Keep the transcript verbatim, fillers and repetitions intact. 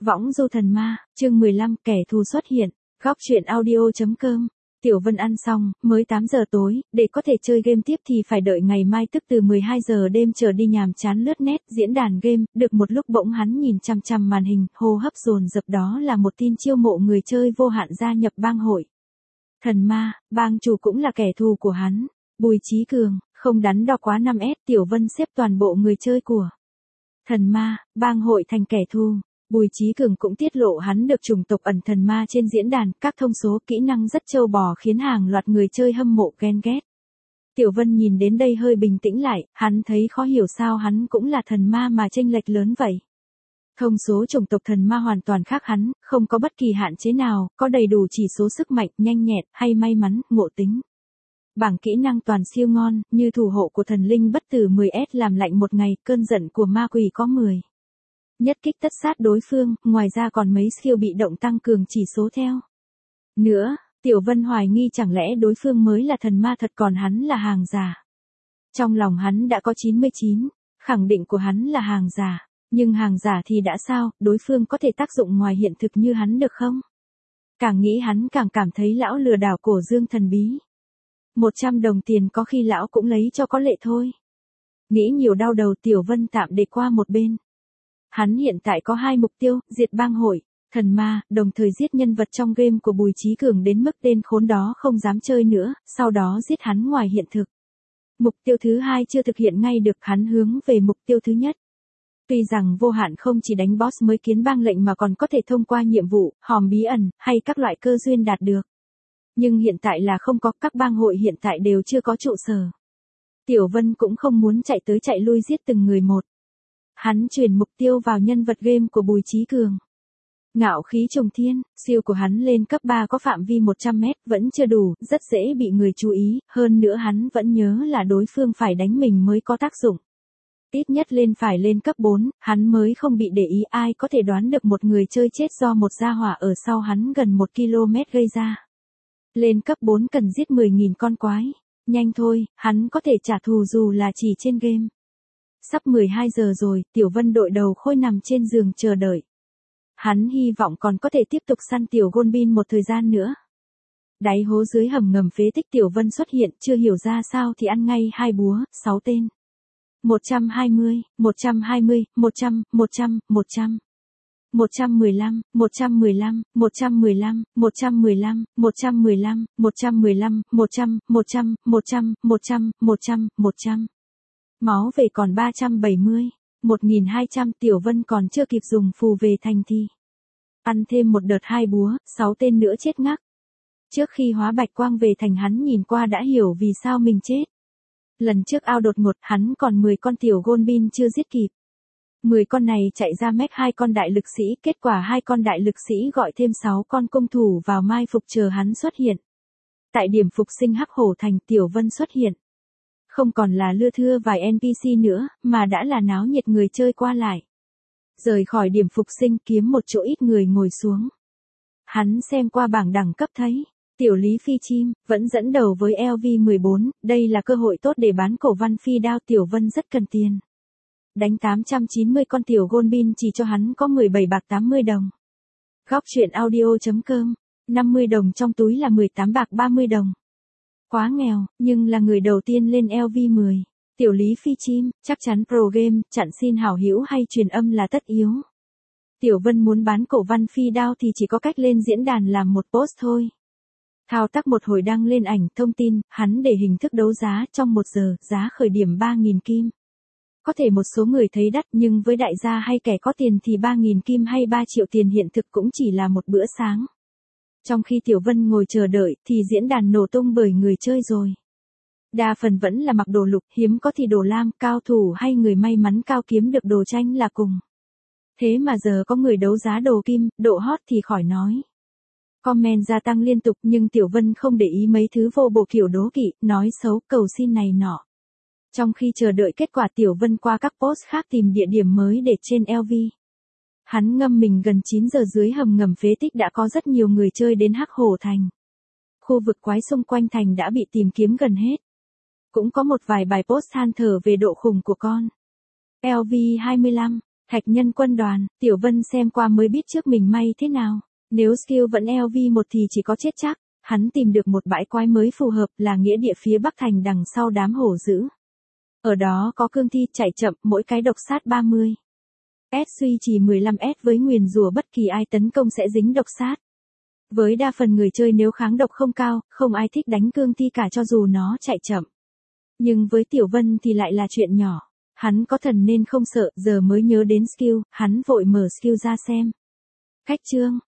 Võng du thần ma, chương mười lăm, kẻ thù xuất hiện, góc truyện audio.com. Tiểu Vân ăn xong, mới tám giờ tối, để có thể chơi game tiếp thì phải đợi ngày mai tức từ mười hai giờ đêm trở đi nhàm chán lướt nét, diễn đàn game, được một lúc bỗng hắn nhìn chằm chằm màn hình, hô hấp dồn dập đó là một tin chiêu mộ người chơi vô hạn gia nhập bang hội. Thần ma, bang chủ cũng là kẻ thù của hắn, Bùi Chí Cường, không đắn đo quá năm S, Tiểu Vân xếp toàn bộ người chơi của thần ma, bang hội thành kẻ thù. Bùi Chí Cường cũng tiết lộ hắn được chủng tộc ẩn thần ma trên diễn đàn, các thông số kỹ năng rất trâu bò khiến hàng loạt người chơi hâm mộ ghen ghét. Tiểu Vân nhìn đến đây hơi bình tĩnh lại, hắn thấy khó hiểu sao hắn cũng là thần ma mà chênh lệch lớn vậy. Thông số chủng tộc thần ma hoàn toàn khác hắn, không có bất kỳ hạn chế nào, có đầy đủ chỉ số sức mạnh, nhanh nhẹn, hay may mắn, ngộ tính. Bảng kỹ năng toàn siêu ngon, như thủ hộ của thần linh bất tử mười S làm lạnh một ngày, cơn giận của ma quỷ có mười. Nhất kích tất sát đối phương, ngoài ra còn mấy skill bị động tăng cường chỉ số theo. Nữa, Tiểu Vân hoài nghi chẳng lẽ đối phương mới là thần ma thật còn hắn là hàng giả. Trong lòng hắn đã có chín mươi chín, khẳng định của hắn là hàng giả, nhưng hàng giả thì đã sao, đối phương có thể tác dụng ngoài hiện thực như hắn được không? Càng nghĩ hắn càng cảm thấy lão lừa đảo cổ dương thần bí. một trăm đồng tiền có khi lão cũng lấy cho có lệ thôi. Nghĩ nhiều đau đầu Tiểu Vân tạm để qua một bên. Hắn hiện tại có hai mục tiêu, diệt bang hội, thần ma, đồng thời giết nhân vật trong game của Bùi Chí Cường đến mức tên khốn đó không dám chơi nữa, sau đó giết hắn ngoài hiện thực. Mục tiêu thứ hai chưa thực hiện ngay được, hắn hướng về mục tiêu thứ nhất. Tuy rằng vô hạn không chỉ đánh boss mới kiến bang lệnh mà còn có thể thông qua nhiệm vụ, hòm bí ẩn, hay các loại cơ duyên đạt được. Nhưng hiện tại là không có, các bang hội hiện tại đều chưa có trụ sở. Tiểu Vân cũng không muốn chạy tới chạy lui giết từng người một. Hắn chuyển mục tiêu vào nhân vật game của Bùi Chí Cường. Ngạo khí trùng thiên, siêu của hắn lên cấp ba có phạm vi một trăm mét vẫn chưa đủ, rất dễ bị người chú ý, hơn nữa hắn vẫn nhớ là đối phương phải đánh mình mới có tác dụng. Ít nhất lên phải lên cấp bốn, hắn mới không bị để ý, ai có thể đoán được một người chơi chết do một gia hỏa ở sau hắn gần một ki lô mét gây ra. Lên cấp bốn cần giết mười nghìn con quái. Nhanh thôi, hắn có thể trả thù dù là chỉ trên game. Sắp mười hai giờ rồi, Tiểu Vân đội đầu khôi nằm trên giường chờ đợi. Hắn hy vọng còn có thể tiếp tục săn Tiểu Goldbin một thời gian nữa. Đáy hố dưới hầm ngầm phế tích Tiểu Vân xuất hiện, chưa hiểu ra sao thì ăn ngay hai búa, sáu tên. một trăm hai mươi, một trăm hai mươi, một trăm, một trăm, một trăm. một trăm mười lăm, một trăm mười lăm, một trăm mười lăm, một trăm mười lăm, một trăm mười lăm, một trăm mười lăm, một trăm, một trăm, một trăm, một trăm, một trăm, một trăm. Máu về còn ba trăm bảy mươi, một nghìn hai trăm, Tiểu Vân còn chưa kịp dùng phù về thành thì. Ăn thêm một đợt hai búa, sáu tên nữa chết ngắc. Trước khi hóa bạch quang về thành hắn nhìn qua đã hiểu vì sao mình chết. Lần trước ao đột ngột hắn còn mười con Tiểu Goldbin chưa giết kịp. mười con này chạy ra mech hai con đại lực sĩ, kết quả hai con đại lực sĩ gọi thêm sáu con công thủ vào mai phục chờ hắn xuất hiện. Tại điểm phục sinh Hắc Hổ Thành, Tiểu Vân xuất hiện. Không còn là lưa thưa vài en pê xê nữa, mà đã là náo nhiệt người chơi qua lại. Rời khỏi điểm phục sinh kiếm một chỗ ít người ngồi xuống. Hắn xem qua bảng đẳng cấp thấy, Tiểu Lý Phi Chim, vẫn dẫn đầu với L V mười bốn, đây là cơ hội tốt để bán cổ văn phi đao, Tiểu Vân rất cần tiền. Đánh tám trăm chín mươi con Tiểu Goldbin chỉ cho hắn có mười bảy bạc tám mươi đồng. Góc truyện audio.com, năm mươi đồng trong túi là mười tám bạc ba mươi đồng. Quá nghèo, nhưng là người đầu tiên lên L V mười. Tiểu Lý Phi Chim, chắc chắn pro game, chặn xin hảo hữu hay truyền âm là tất yếu. Tiểu Vân muốn bán cổ văn phi đao thì chỉ có cách lên diễn đàn làm một post thôi. Thao tác một hồi đăng lên ảnh, thông tin, hắn để hình thức đấu giá trong một giờ, giá khởi điểm ba nghìn kim. Có thể một số người thấy đắt nhưng với đại gia hay kẻ có tiền thì ba nghìn kim hay ba triệu tiền hiện thực cũng chỉ là một bữa sáng. Trong khi Tiểu Vân ngồi chờ đợi thì diễn đàn nổ tung bởi người chơi rồi. Đa phần vẫn là mặc đồ lục, hiếm có thì đồ lam, cao thủ hay người may mắn cao kiếm được đồ tranh là cùng. Thế mà giờ có người đấu giá đồ kim, độ hot thì khỏi nói. Comment gia tăng liên tục nhưng Tiểu Vân không để ý mấy thứ vô bộ kiểu đố kỵ, nói xấu, cầu xin này nọ. Trong khi chờ đợi kết quả Tiểu Vân qua các post khác tìm địa điểm mới để trên L V. Hắn ngâm mình gần chín giờ dưới hầm ngầm phế tích đã có rất nhiều người chơi đến Hắc Hổ Thành. Khu vực quái xung quanh thành đã bị tìm kiếm gần hết. Cũng có một vài bài post than thở về độ khủng của con L V hai mươi lăm. Thạch nhân quân đoàn, Tiểu Vân xem qua mới biết trước mình may thế nào. Nếu skill vẫn L V một thì chỉ có chết chắc. Hắn tìm được một bãi quái mới phù hợp là nghĩa địa phía Bắc thành đằng sau đám hổ dữ. Ở đó có cương thi chạy chậm, mỗi cái độc sát ba mươi. S suy trì mười lăm S với nguyền rủa bất kỳ ai tấn công sẽ dính độc sát. Với đa phần người chơi nếu kháng độc không cao, không ai thích đánh cương thi cả cho dù nó chạy chậm. Nhưng với Tiểu Vân thì lại là chuyện nhỏ. Hắn có thần nên không sợ, giờ mới nhớ đến skill, hắn vội mở skill ra xem. Khách chương,